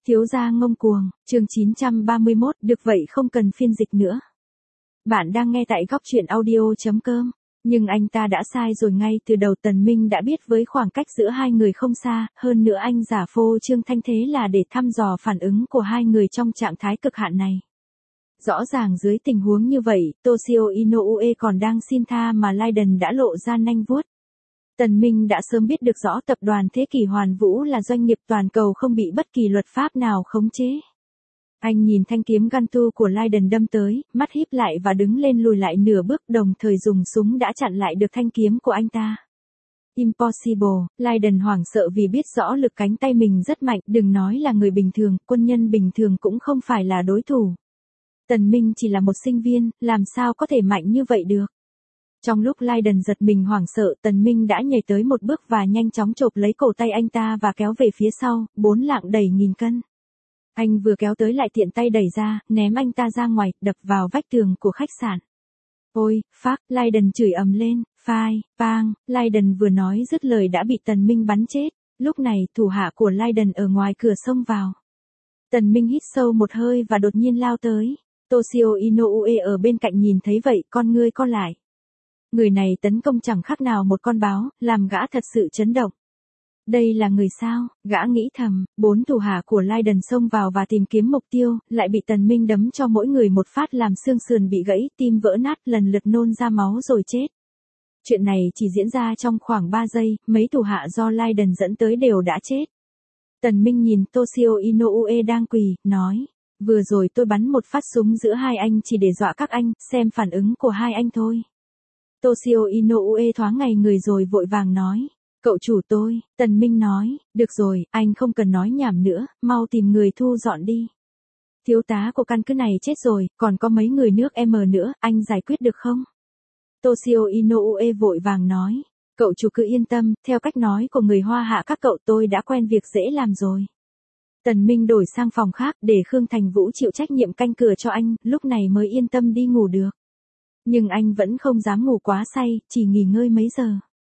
Thiếu gia ngông cuồng, chương 931, được vậy không cần phiên dịch nữa. Bạn đang nghe tại góc truyện audio.com. Nhưng anh ta đã sai rồi, ngay từ đầu Tần Minh đã biết với khoảng cách giữa hai người không xa, hơn nữa anh giả phô trương thanh thế là để thăm dò phản ứng của hai người trong trạng thái cực hạn này. Rõ ràng dưới tình huống như vậy, Toshio Inoue còn đang xin tha mà Raiden đã lộ ra nanh vuốt. Tần Minh đã sớm biết được rõ tập đoàn Thế Kỷ Hoàn Vũ là doanh nghiệp toàn cầu không bị bất kỳ luật pháp nào khống chế. Anh nhìn thanh kiếm Gantu của Raiden đâm tới, mắt híp lại và đứng lên lùi lại nửa bước, đồng thời dùng súng đã chặn lại được thanh kiếm của anh ta. Impossible, Raiden hoảng sợ vì biết rõ lực cánh tay mình rất mạnh, đừng nói là người bình thường, quân nhân bình thường cũng không phải là đối thủ. Tần Minh chỉ là một sinh viên, làm sao có thể mạnh như vậy được. Trong lúc Raiden giật mình hoảng sợ, Tần Minh đã nhảy tới một bước và nhanh chóng chộp lấy cổ tay anh ta và kéo về phía sau, 4 lạng đầy nghìn cân. Anh vừa kéo tới lại tiện tay đẩy ra, ném anh ta ra ngoài, đập vào vách tường của khách sạn. Ôi, phác, Raiden chửi ầm lên, phai, bang, Raiden vừa nói dứt lời đã bị Tần Minh bắn chết. Lúc này, thủ hạ của Raiden ở ngoài cửa xông vào. Tần Minh hít sâu một hơi và đột nhiên lao tới. Toshio Inoue ở bên cạnh nhìn thấy vậy, con ngươi co lại. Người này tấn công chẳng khác nào một con báo, làm gã thật sự chấn động. Đây là người sao, gã nghĩ thầm, 4 thủ hạ của Raiden xông vào và tìm kiếm mục tiêu, lại bị Tần Minh đấm cho mỗi người một phát làm xương sườn bị gãy, tim vỡ nát, lần lượt nôn ra máu rồi chết. Chuyện này chỉ diễn ra trong khoảng 3 giây, mấy thủ hạ do Raiden dẫn tới đều đã chết. Tần Minh nhìn Toshio Inoue đang quỳ, nói, vừa rồi tôi bắn một phát súng giữa hai anh chỉ để dọa các anh, xem phản ứng của hai anh thôi. Toshio Inoue thoáng ngây người rồi vội vàng nói, cậu chủ tôi. Tần Minh nói, được rồi, anh không cần nói nhảm nữa, mau tìm người thu dọn đi. Thiếu tá của căn cứ này chết rồi, còn có mấy người nước M nữa, anh giải quyết được không? Toshio Inoue vội vàng nói, cậu chủ cứ yên tâm, theo cách nói của người Hoa Hạ các cậu tôi đã quen việc dễ làm rồi. Tần Minh đổi sang phòng khác để Khương Thành Vũ chịu trách nhiệm canh cửa cho anh, lúc này mới yên tâm đi ngủ được. Nhưng anh vẫn không dám ngủ quá say, chỉ nghỉ ngơi mấy giờ.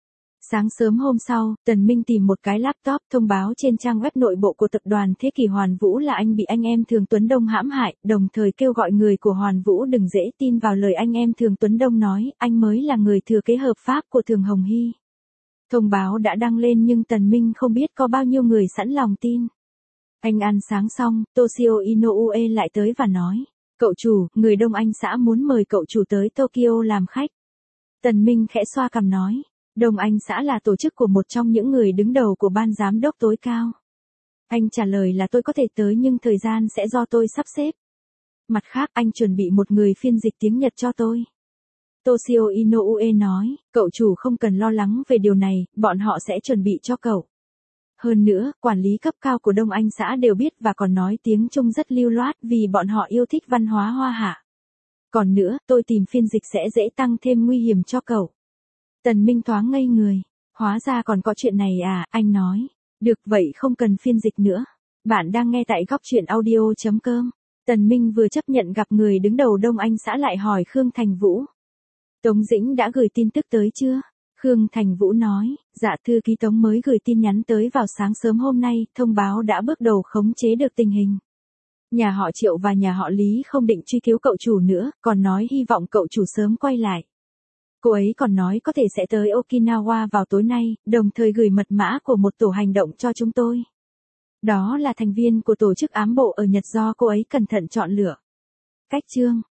Sáng sớm hôm sau, Tần Minh tìm một cái laptop thông báo trên trang web nội bộ của tập đoàn Thế Kỷ Hoàn Vũ là anh bị anh em Thường Tuấn Đông hãm hại, đồng thời kêu gọi người của Hoàn Vũ đừng dễ tin vào lời anh em Thường Tuấn Đông nói, anh mới là người thừa kế hợp pháp của Thường Hồng Hy. Thông báo đã đăng lên nhưng Tần Minh không biết có bao nhiêu người sẵn lòng tin. Anh ăn sáng xong, Toshio Inoue lại tới và nói, cậu chủ, người Đông Anh xã muốn mời cậu chủ tới Tokyo làm khách. Tần Minh khẽ xoa cằm nói, Đông Anh xã là tổ chức của một trong những người đứng đầu của ban giám đốc tối cao. Anh trả lời là tôi có thể tới nhưng thời gian sẽ do tôi sắp xếp. Mặt khác anh chuẩn bị một người phiên dịch tiếng Nhật cho tôi. Toshio Inoue nói, cậu chủ không cần lo lắng về điều này, bọn họ sẽ chuẩn bị cho cậu. Hơn nữa, quản lý cấp cao của Đông Anh xã đều biết và còn nói tiếng Trung rất lưu loát vì bọn họ yêu thích văn hóa Hoa Hạ. Còn nữa, tôi tìm phiên dịch sẽ dễ tăng thêm nguy hiểm cho cậu. Tần Minh thoáng ngây người. Hóa ra còn có chuyện này à, anh nói. Được vậy không cần phiên dịch nữa. Bạn đang nghe tại góc truyện audio.com. Tần Minh vừa chấp nhận gặp người đứng đầu Đông Anh xã lại hỏi Khương Thành Vũ. Tống Dĩnh đã gửi tin tức tới chưa? Khương Thành Vũ nói, dạ thư ký Tống mới gửi tin nhắn tới vào sáng sớm hôm nay, thông báo đã bước đầu khống chế được tình hình. Nhà họ Triệu và nhà họ Lý không định truy cứu cậu chủ nữa, còn nói hy vọng cậu chủ sớm quay lại. Cô ấy còn nói có thể sẽ tới Okinawa vào tối nay, đồng thời gửi mật mã của một tổ hành động cho chúng tôi. Đó là thành viên của tổ chức ám bộ ở Nhật do cô ấy cẩn thận chọn lựa. Cách chương